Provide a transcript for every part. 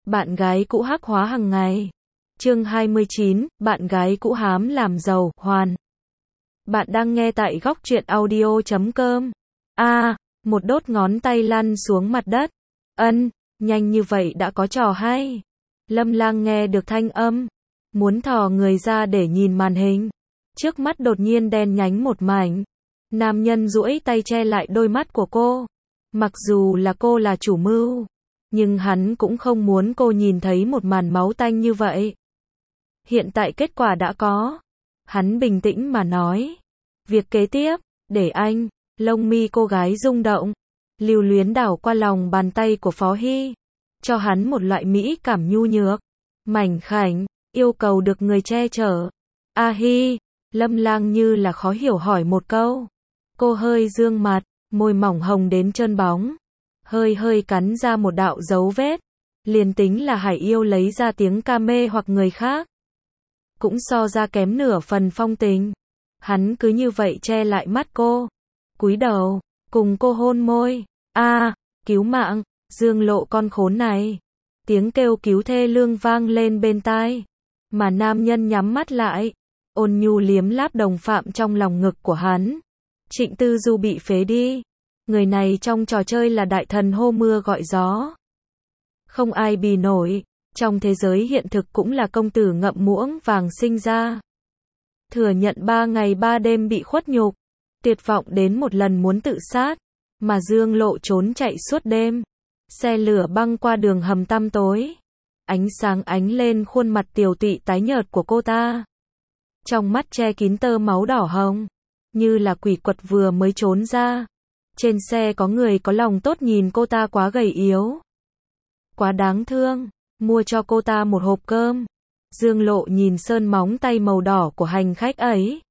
Bạn gái cũ hắc hóa hàng ngày. Chương 29, bạn gái cũ hám làm giàu, hoàn. Bạn đang nghe tại góc truyện audio.com. Một đốt ngón tay lăn xuống mặt đất. Nhanh như vậy đã có trò hay. Lâm Lang nghe được thanh âm, muốn thò người ra để nhìn màn hình. Trước mắt đột nhiên đen nhánh một mảnh. Nam nhân duỗi tay che lại đôi mắt của cô. Mặc dù là cô là chủ mưu, nhưng hắn cũng không muốn cô nhìn thấy một màn máu tanh như vậy. Hiện tại kết quả đã có. Hắn bình tĩnh mà nói. Việc kế tiếp, để anh. Lông mi cô gái rung động, lưu luyến đảo qua lòng bàn tay của Phó Hy, cho hắn một loại mỹ cảm nhu nhược, mảnh khảnh, yêu cầu được người che chở. Hy, Lâm Lang như là khó hiểu hỏi một câu. Cô hơi dương mặt, môi mỏng hồng đến trơn bóng, hơi cắn ra một đạo dấu vết. Liền tính là Hải yêu lấy ra tiếng ca mê hoặc người khác, cũng so ra kém nửa phần phong tình. Hắn cứ như vậy che lại mắt cô, cúi đầu, cùng cô hôn môi. Cứu mạng, Dương Lộ con khốn này. Tiếng kêu cứu thê lương vang lên bên tai, mà nam nhân nhắm mắt lại, ôn nhu liếm láp đồng phạm trong lòng ngực của hắn. Trịnh Tư Du bị phế đi. Người này trong trò chơi là đại thần hô mưa gọi gió, không ai bì nổi. Trong thế giới hiện thực cũng là công tử ngậm muỗng vàng sinh ra. Thừa nhận 3 ngày 3 đêm bị khuất nhục, tuyệt vọng đến một lần muốn tự sát, mà Dương Lộ trốn chạy suốt đêm. Xe lửa băng qua đường hầm tăm tối, ánh sáng ánh lên khuôn mặt tiều tụy tái nhợt của cô ta. Trong mắt che kín tơ máu đỏ hồng, như là quỷ quật vừa mới trốn ra. Trên xe có người có lòng tốt nhìn cô ta quá gầy yếu, quá đáng thương, mua cho cô ta một hộp cơm. Dương Lộ nhìn sơn móng tay màu đỏ của hành khách ấy,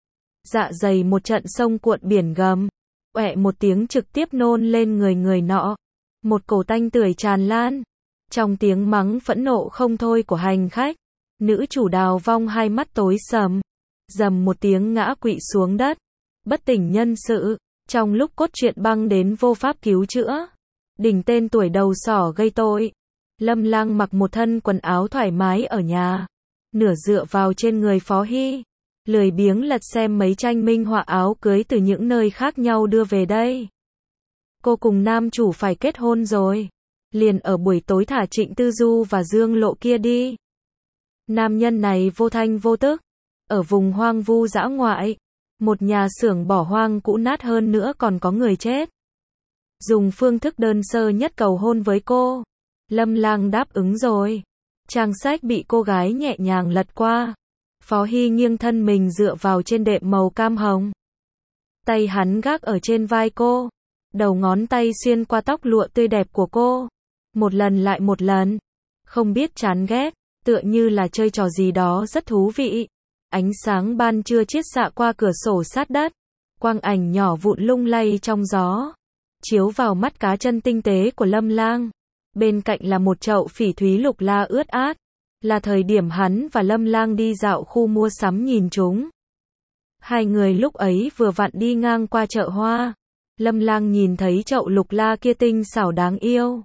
dạ dày một trận sông cuộn biển gầm, oẹ một tiếng trực tiếp nôn lên người nọ. Một cổ tanh tưởi tràn lan. Trong tiếng mắng phẫn nộ không thôi của hành khách, nữ chủ Đào Vong hai mắt tối sầm, rầm một tiếng ngã quỵ xuống đất, bất tỉnh nhân sự. Trong lúc cốt truyện băng đến vô pháp cứu chữa, đỉnh tên tuổi đầu sỏ gây tội, Lâm Lang mặc một thân quần áo thoải mái ở nhà, nửa dựa vào trên người Phó Hy, lười biếng lật xem mấy tranh minh họa áo cưới từ những nơi khác nhau đưa về đây. Cô cùng nam chủ phải kết hôn rồi, liền ở buổi tối thả Trịnh Tư Du và Dương Lộ kia đi. Nam nhân này vô thanh vô tức, ở vùng hoang vu dã ngoại, một nhà xưởng bỏ hoang cũ nát, hơn nữa còn có người chết. Dùng phương thức đơn sơ nhất cầu hôn với cô. Lâm Lang đáp ứng rồi. Trang sách bị cô gái nhẹ nhàng lật qua. Phó Hy nghiêng thân mình dựa vào trên đệm màu cam hồng. Tay hắn gác ở trên vai cô, đầu ngón tay xuyên qua tóc lụa tươi đẹp của cô, một lần lại một lần, không biết chán ghét, tựa như là chơi trò gì đó rất thú vị. Ánh sáng ban trưa chiết xạ qua cửa sổ sát đất, quang ảnh nhỏ vụn lung lay trong gió, chiếu vào mắt cá chân tinh tế của Lâm Lang. Bên cạnh là một chậu phỉ thúy lục la ướt át, là thời điểm hắn và Lâm Lang đi dạo khu mua sắm nhìn chúng. Hai người lúc ấy vừa vặn đi ngang qua chợ hoa. Lâm Lang nhìn thấy chậu lục la kia tinh xảo đáng yêu,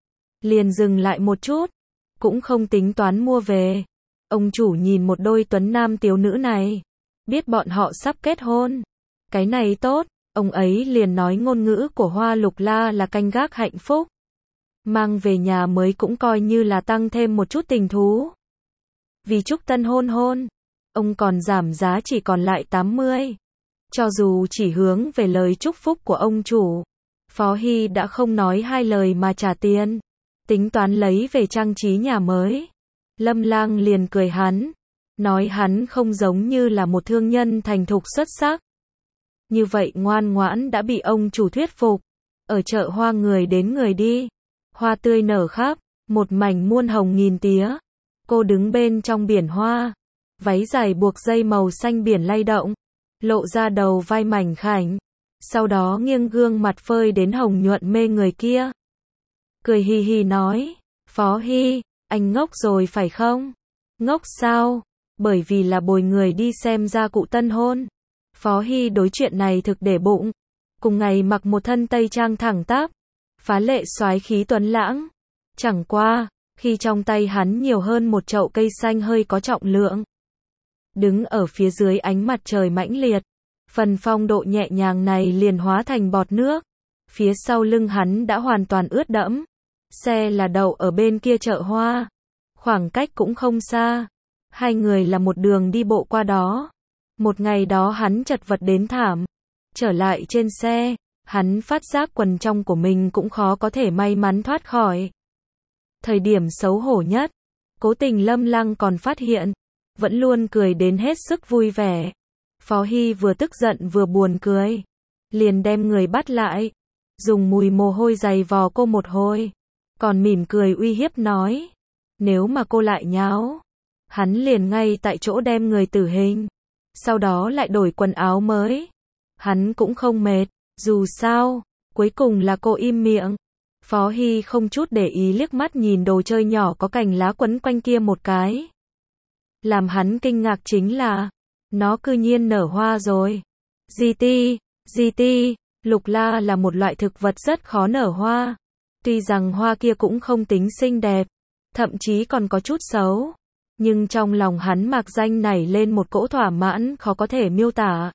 liền dừng lại một chút, cũng không tính toán mua về. Ông chủ nhìn một đôi tuấn nam tiếu nữ này, biết bọn họ sắp kết hôn. Cái này tốt, ông ấy liền nói ngôn ngữ của hoa lục la là canh gác hạnh phúc. Mang về nhà mới cũng coi như là tăng thêm một chút tình thú. Vì chúc tân hôn, ông còn giảm giá chỉ còn lại 80. Cho dù chỉ hướng về lời chúc phúc của ông chủ, Phó Hy đã không nói hai lời mà trả tiền, tính toán lấy về trang trí nhà mới. Lâm Lang liền cười hắn, nói hắn không giống như là một thương nhân thành thục xuất sắc. Như vậy ngoan ngoãn đã bị ông chủ thuyết phục. Ở chợ hoa người đến người đi, hoa tươi nở khắp, một mảnh muôn hồng nghìn tía. Cô đứng bên trong biển hoa, váy dài buộc dây màu xanh biển lay động, lộ ra đầu vai mảnh khảnh, sau đó nghiêng gương mặt phơi đến hồng nhuận mê người kia. Cười hì hì nói, Phó Hy, anh ngốc rồi phải không? Ngốc sao? Bởi vì là bồi người đi xem gia cụ tân hôn. Phó Hy đối chuyện này thực để bụng. Cùng ngày mặc một thân tây trang thẳng tắp, phá lệ soái khí tuấn lãng. Chẳng qua, khi trong tay hắn nhiều hơn một chậu cây xanh hơi có trọng lượng. Đứng ở phía dưới ánh mặt trời mãnh liệt, phần phong độ nhẹ nhàng này liền hóa thành bọt nước. Phía sau lưng hắn đã hoàn toàn ướt đẫm. Xe là đậu ở bên kia chợ hoa. Khoảng cách cũng không xa. Hai người là một đường đi bộ qua đó. Một ngày đó hắn chật vật đến thảm. Trở lại trên xe, hắn phát giác quần trong của mình cũng khó có thể may mắn thoát khỏi. Thời điểm xấu hổ nhất, cố tình Lâm Lăng còn phát hiện, vẫn luôn cười đến hết sức vui vẻ. Phó Hy vừa tức giận vừa buồn cười, liền đem người bắt lại, dùng mùi mồ hôi giày vò cô một hồi, còn mỉm cười uy hiếp nói, nếu mà cô lại nháo, hắn liền ngay tại chỗ đem người tử hình, sau đó lại đổi quần áo mới. Hắn cũng không mệt, dù sao, cuối cùng là cô im miệng. Phó Hy không chút để ý liếc mắt nhìn đồ chơi nhỏ có cành lá quấn quanh kia một cái. Làm hắn kinh ngạc chính là, nó cư nhiên nở hoa rồi. GT, lục la là một loại thực vật rất khó nở hoa. Tuy rằng hoa kia cũng không tính xinh đẹp, thậm chí còn có chút xấu, nhưng trong lòng hắn mạc danh nảy lên một cỗ thỏa mãn khó có thể miêu tả.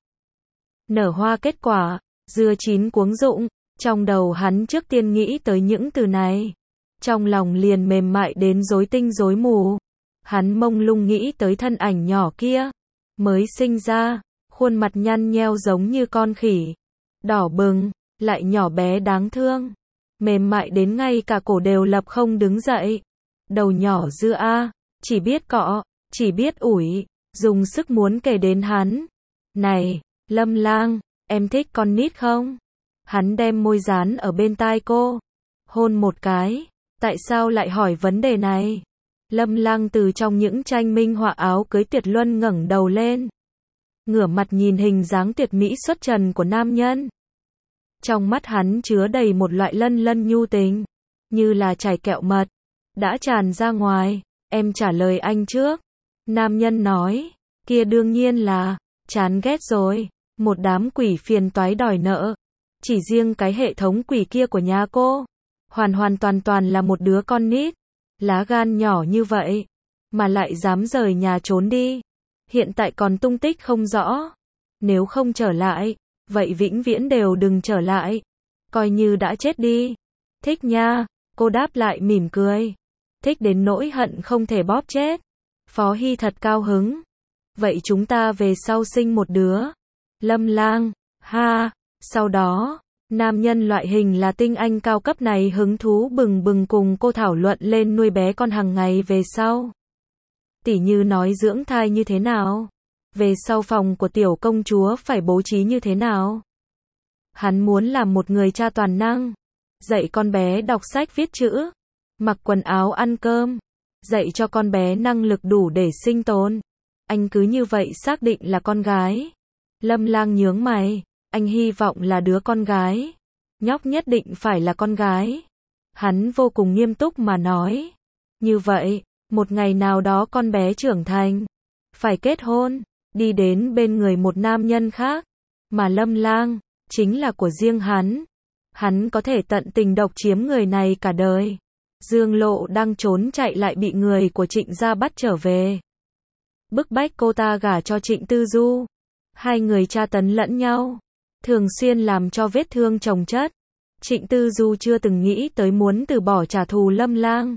Nở hoa kết quả, dưa chín cuống rụng, trong đầu hắn trước tiên nghĩ tới những từ này. Trong lòng liền mềm mại đến rối tinh rối mù. Hắn mông lung nghĩ tới thân ảnh nhỏ kia, mới sinh ra, khuôn mặt nhăn nheo giống như con khỉ, đỏ bừng, lại nhỏ bé đáng thương, mềm mại đến ngay cả cổ đều lập không đứng dậy. Đầu nhỏ dưa a, chỉ biết cọ, chỉ biết ủi, dùng sức muốn kể đến hắn. Này, Lâm Lang, em thích con nít không? Hắn đem môi dán ở bên tai cô, hôn một cái. Tại sao lại hỏi vấn đề này? Lâm Lang từ trong những tranh minh họa áo cưới tuyệt luân ngẩng đầu lên, ngửa mặt nhìn hình dáng tuyệt mỹ xuất trần của nam nhân. Trong mắt hắn chứa đầy một loại lân lân nhu tình, như là chảy kẹo mật, đã tràn ra ngoài. Em trả lời anh trước. Nam nhân nói, kia đương nhiên là, chán ghét rồi, một đám quỷ phiền toái đòi nợ. Chỉ riêng cái hệ thống quỷ kia của nhà cô, hoàn toàn là một đứa con nít, lá gan nhỏ như vậy, mà lại dám rời nhà trốn đi. Hiện tại còn tung tích không rõ. Nếu không trở lại, vậy vĩnh viễn đều đừng trở lại. Coi như đã chết đi. Thích nha, cô đáp lại mỉm cười. Thích đến nỗi hận không thể bóp chết. Phó Hy thật cao hứng. Vậy chúng ta về sau sinh một đứa. Lâm Lang, ha, sau đó, nam nhân loại hình là tinh anh cao cấp này hứng thú bừng bừng cùng cô thảo luận lên nuôi bé con hàng ngày về sau. Tỉ như nói dưỡng thai như thế nào, về sau phòng của tiểu công chúa phải bố trí như thế nào. Hắn muốn làm một người cha toàn năng, dạy con bé đọc sách viết chữ, mặc quần áo ăn cơm, dạy cho con bé năng lực đủ để sinh tồn. Anh cứ như vậy xác định là con gái. Lâm Lang nhướng mày, anh hy vọng là đứa con gái. Nhóc nhất định phải là con gái. Hắn vô cùng nghiêm túc mà nói. Như vậy, một ngày nào đó con bé trưởng thành, phải kết hôn, đi đến bên người một nam nhân khác, mà Lâm Lang chính là của riêng hắn. Hắn có thể tận tình độc chiếm người này cả đời. Dương Lộ đang trốn chạy lại bị người của Trịnh gia bắt trở về, bức bách cô ta gả cho Trịnh Tư Du. Hai người tra tấn lẫn nhau, thường xuyên làm cho vết thương chồng chất. Trịnh Tư Du chưa từng nghĩ tới muốn từ bỏ trả thù Lâm Lang.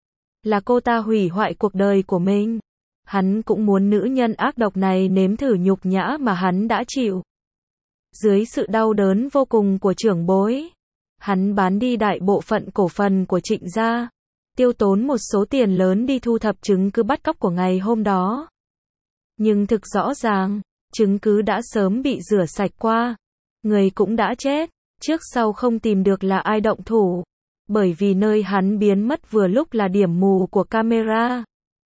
Là cô ta hủy hoại cuộc đời của mình. Hắn cũng muốn nữ nhân ác độc này nếm thử nhục nhã mà hắn đã chịu. Dưới sự đau đớn vô cùng của trưởng bối, hắn bán đi đại bộ phận cổ phần của Trịnh gia, tiêu tốn một số tiền lớn đi thu thập chứng cứ bắt cóc của ngày hôm đó. Nhưng thực rõ ràng, chứng cứ đã sớm bị rửa sạch qua, người cũng đã chết, trước sau không tìm được là ai động thủ, bởi vì nơi hắn biến mất vừa lúc là điểm mù của camera.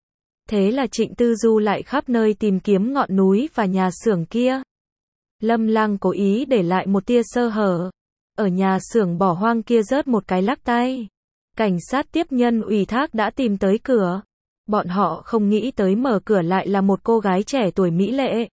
Thế là Trịnh Tư Du lại khắp nơi tìm kiếm ngọn núi và nhà xưởng kia. Lâm Lang cố ý để lại một tia sơ hở, ở nhà xưởng bỏ hoang kia rớt một cái lắc tay. Cảnh sát tiếp nhân ủy thác đã tìm tới cửa. Bọn họ không nghĩ tới mở cửa lại là một cô gái trẻ tuổi mỹ lệ.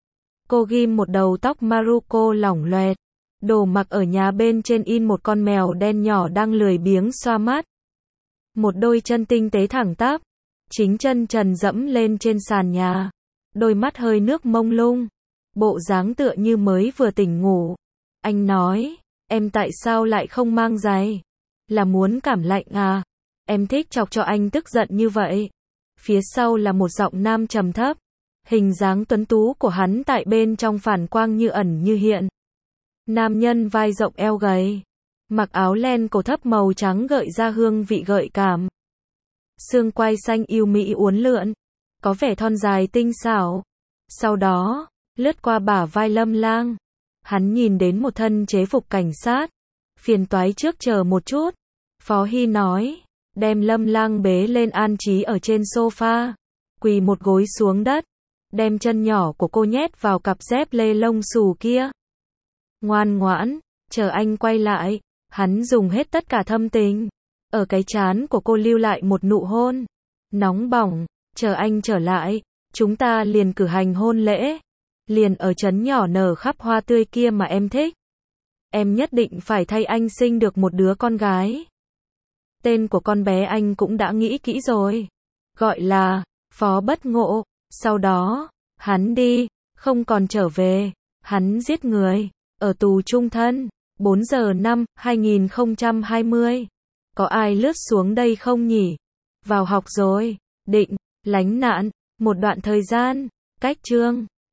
Cô ghim một đầu tóc Maruco lỏng loẹt, đồ mặc ở nhà bên trên in một con mèo đen nhỏ đang lười biếng xoa mắt. một đôi chân tinh tế thẳng tắp, chính chân trần dẫm lên trên sàn nhà, đôi mắt hơi nước mông lung, bộ dáng tựa như mới vừa tỉnh ngủ. Anh nói, em tại sao lại không mang giày? Là muốn cảm lạnh à? Em thích chọc cho anh tức giận như vậy. Phía sau là một giọng nam trầm thấp, hình dáng tuấn tú của hắn tại bên trong phản quang như ẩn như hiện. Nam nhân vai rộng eo gầy, mặc áo len cổ thấp màu trắng gợi ra hương vị gợi cảm. Xương quai xanh yêu mỹ uốn lượn, có vẻ thon dài tinh xảo. Sau đó, lướt qua bả vai Lâm Lang. Hắn nhìn đến một thân chế phục cảnh sát. Phiền toái trước chờ một chút. Phó Hy nói, đem Lâm Lang bế lên an trí ở trên sofa. Quỳ một gối xuống đất, đem chân nhỏ của cô nhét vào cặp dép lê lông xù kia. Ngoan ngoãn, chờ anh quay lại. Hắn dùng hết tất cả thâm tình. Ở cái trán của cô lưu lại một nụ hôn. Nóng bỏng, chờ anh trở lại, chúng ta liền cử hành hôn lễ. Liền ở trấn nhỏ nở khắp hoa tươi kia mà em thích. Em nhất định phải thay anh sinh được một đứa con gái. Tên của con bé anh cũng đã nghĩ kỹ rồi. Gọi là Phó Bất Ngộ. Sau đó, hắn đi, không còn trở về. Hắn giết người, ở tù chung thân. 4 giờ 5, 2020. Có ai lướt xuống đây không nhỉ? Vào học rồi. Định, lánh nạn. Một đoạn thời gian. Cách chương